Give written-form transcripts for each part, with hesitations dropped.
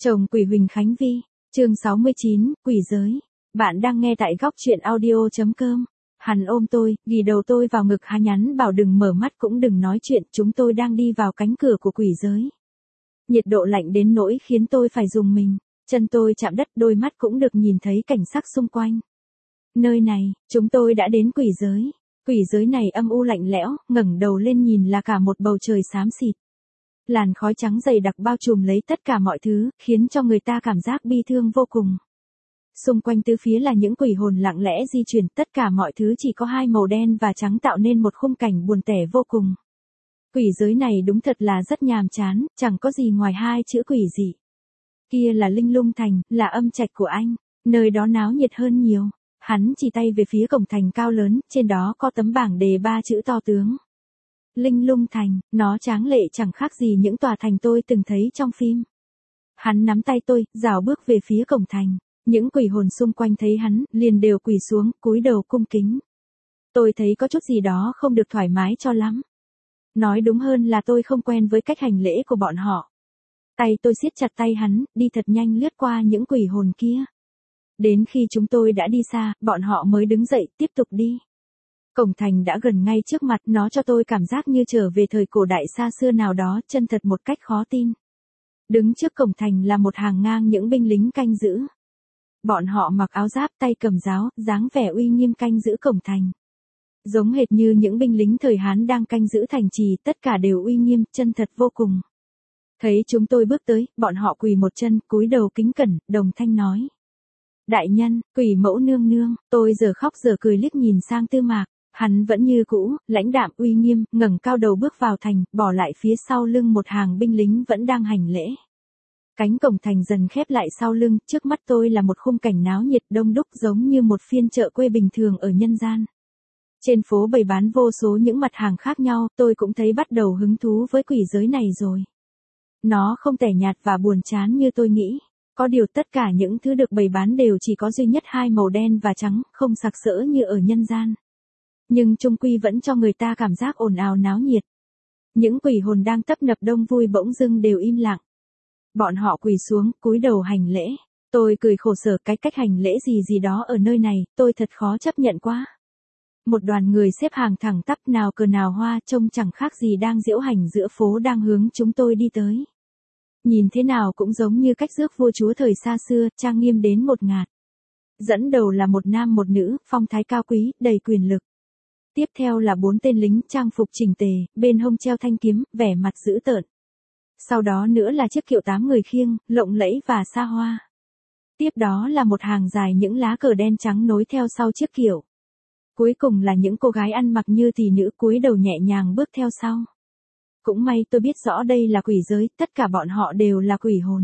Chồng quỷ Huỳnh Khánh Vi, chương 69, quỷ giới. Bạn đang nghe tại góc truyện audio.com. Hắn ôm tôi, ghì đầu tôi vào ngực, hắn nhắn bảo đừng mở mắt cũng đừng nói chuyện, chúng tôi đang đi vào cánh cửa của quỷ giới. Nhiệt độ lạnh đến nỗi khiến tôi phải rùng mình, chân tôi chạm đất, đôi mắt cũng được nhìn thấy cảnh sắc xung quanh. Nơi này, chúng tôi đã đến quỷ giới. Quỷ giới này âm u lạnh lẽo, ngẩng đầu lên nhìn là cả một bầu trời xám xịt. Làn khói trắng dày đặc bao trùm lấy tất cả mọi thứ, khiến cho người ta cảm giác bi thương vô cùng. Xung quanh tứ phía là những quỷ hồn lặng lẽ di chuyển, tất cả mọi thứ chỉ có hai màu đen và trắng tạo nên một khung cảnh buồn tẻ vô cùng. Quỷ giới này đúng thật là rất nhàm chán, chẳng có gì ngoài hai chữ quỷ dị. Kia là Linh Lung Thành, là âm trạch của anh, nơi đó náo nhiệt hơn nhiều. Hắn chỉ tay về phía cổng thành cao lớn, trên đó có tấm bảng đề 3 chữ to tướng. Linh Lung Thành, nó tráng lệ chẳng khác gì những tòa thành tôi từng thấy trong phim. Hắn nắm tay tôi, rảo bước về phía cổng thành. Những quỷ hồn xung quanh thấy hắn, liền đều quỳ xuống, cúi đầu cung kính. Tôi thấy có chút gì đó không được thoải mái cho lắm. Nói đúng hơn là tôi không quen với cách hành lễ của bọn họ. Tay tôi siết chặt tay hắn, đi thật nhanh lướt qua những quỷ hồn kia. Đến khi chúng tôi đã đi xa, bọn họ mới đứng dậy, tiếp tục đi. Cổng thành đã gần ngay trước mặt, nó cho tôi cảm giác như trở về thời cổ đại xa xưa nào đó, chân thật một cách khó tin. Đứng trước cổng thành là một hàng ngang những binh lính canh giữ. Bọn họ mặc áo giáp, tay cầm giáo, dáng vẻ uy nghiêm canh giữ cổng thành. Giống hệt như những binh lính thời Hán đang canh giữ thành trì, tất cả đều uy nghiêm, chân thật vô cùng. Thấy chúng tôi bước tới, bọn họ quỳ một chân, cúi đầu kính cẩn, đồng thanh nói. Đại nhân, quỷ mẫu nương nương. Tôi giờ khóc giờ cười liếc nhìn sang Tư Mạc. Hắn vẫn như cũ, lãnh đạm uy nghiêm, ngẩng cao đầu bước vào thành, bỏ lại phía sau lưng một hàng binh lính vẫn đang hành lễ. Cánh cổng thành dần khép lại sau lưng, trước mắt tôi là một khung cảnh náo nhiệt đông đúc giống như một phiên chợ quê bình thường ở nhân gian. Trên phố bày bán vô số những mặt hàng khác nhau, tôi cũng thấy bắt đầu hứng thú với quỷ giới này rồi. Nó không tẻ nhạt và buồn chán như tôi nghĩ. Có điều tất cả những thứ được bày bán đều chỉ có duy nhất hai màu đen và trắng, không sặc sỡ như ở nhân gian. Nhưng chung quy vẫn cho người ta cảm giác ồn ào náo nhiệt. Những quỷ hồn đang tấp nập đông vui bỗng dưng đều im lặng. Bọn họ quỳ xuống, cúi đầu hành lễ. Tôi cười khổ sở, cái cách hành lễ gì đó ở nơi này, tôi thật khó chấp nhận quá. Một đoàn người xếp hàng thẳng tắp, nào cờ nào hoa, trông chẳng khác gì đang diễu hành giữa phố đang hướng chúng tôi đi tới. Nhìn thế nào cũng giống như cách rước vua chúa thời xa xưa, trang nghiêm đến ngột ngạt. Dẫn đầu là một nam một nữ, phong thái cao quý, đầy quyền lực. Tiếp theo là 4 tên lính trang phục chỉnh tề, bên hông treo thanh kiếm, vẻ mặt dữ tợn. Sau đó nữa là chiếc kiệu 8 người khiêng, lộng lẫy và xa hoa. Tiếp đó là một hàng dài những lá cờ đen trắng nối theo sau chiếc kiệu. Cuối cùng là những cô gái ăn mặc như tỷ nữ cúi đầu nhẹ nhàng bước theo sau. Cũng may tôi biết rõ đây là quỷ giới, tất cả bọn họ đều là quỷ hồn.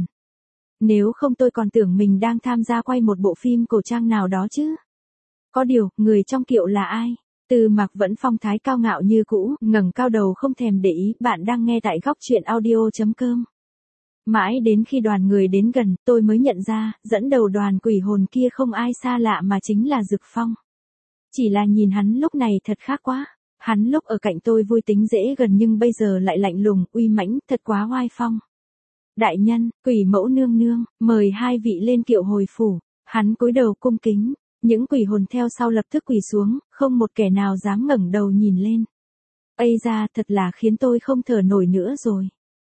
Nếu không tôi còn tưởng mình đang tham gia quay một bộ phim cổ trang nào đó chứ. Có điều, người trong kiệu là ai? Tư Mạc vẫn phong thái cao ngạo như cũ, ngẩng cao đầu không thèm để ý. Bạn đang nghe tại góc truyện audio.com. Mãi đến khi đoàn người đến gần, tôi mới nhận ra, dẫn đầu đoàn quỷ hồn kia không ai xa lạ mà chính là Dực Phong. Chỉ là nhìn hắn lúc này thật khác quá. Hắn lúc ở cạnh tôi vui tính dễ gần nhưng bây giờ lại lạnh lùng, uy mãnh, thật quá oai phong. Đại nhân, quỷ mẫu nương nương, mời hai vị lên kiệu hồi phủ. Hắn cúi đầu cung kính. Những quỷ hồn theo sau lập tức quỳ xuống, không một kẻ nào dám ngẩng đầu nhìn lên. Ây da, thật là khiến tôi không thở nổi nữa rồi.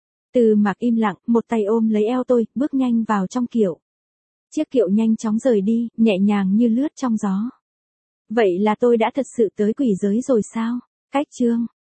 Tư Mạc im lặng, một tay ôm lấy eo tôi, bước nhanh vào trong kiệu. Chiếc kiệu nhanh chóng rời đi, nhẹ nhàng như lướt trong gió. Vậy là tôi đã thật sự tới quỷ giới rồi sao? Cách chương